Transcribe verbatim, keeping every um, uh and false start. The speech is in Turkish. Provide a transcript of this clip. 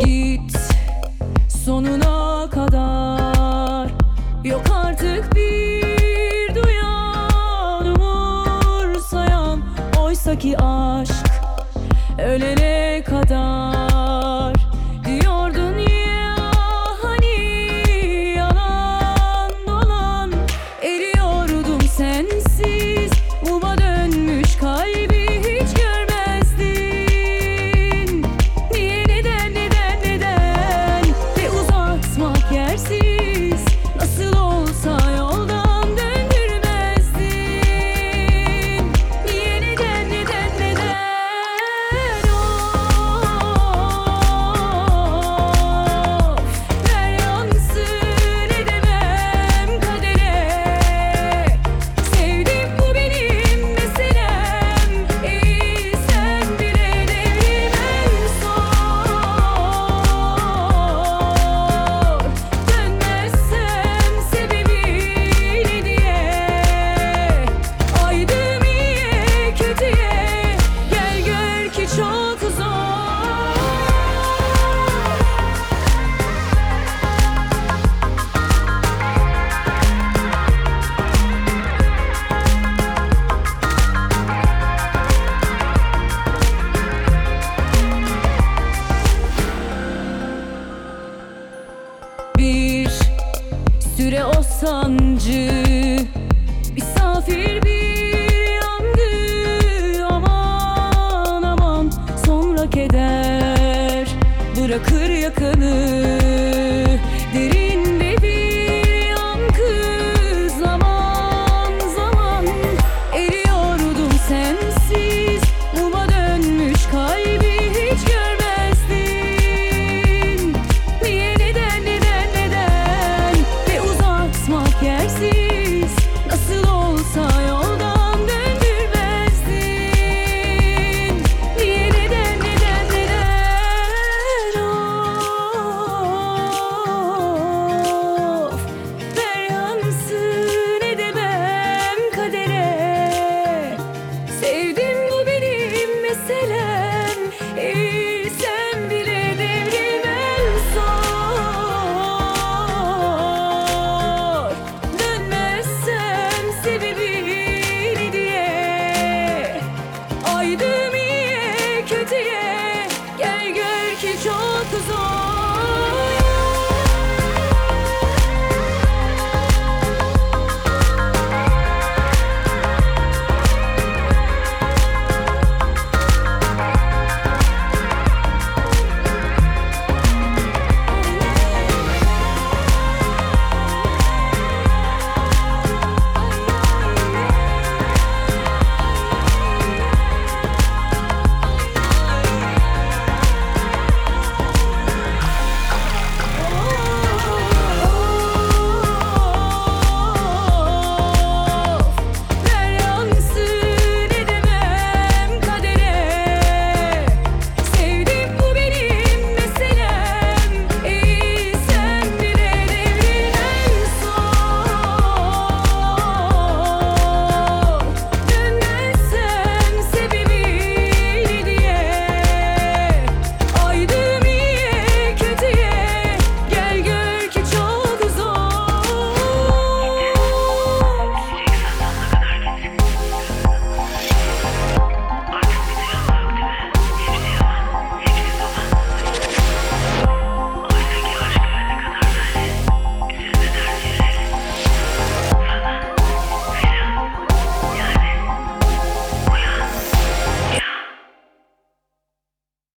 Git sonuna kadar, yok artık bir duyan, umursayan. Oysaki aşk ölene kadar diyordun ya, hani yalan dolan. Eriyordum sensiz, muma dönmüş kalbi hiç görmezdin. Niye, neden, neden, neden? Ve uzatmak yersiz, nasıl olsa yoldan döndürmezdin. Niye, neden, neden, neden? Of, ver yansın, edemem kadere. Sevdim, bu benim meselem. İyi sen bile devrim en son. Dönmezsem sebebi ne diye? Aydım iyiye kötüye, gel gör ki çok zor. Bir süre o sancı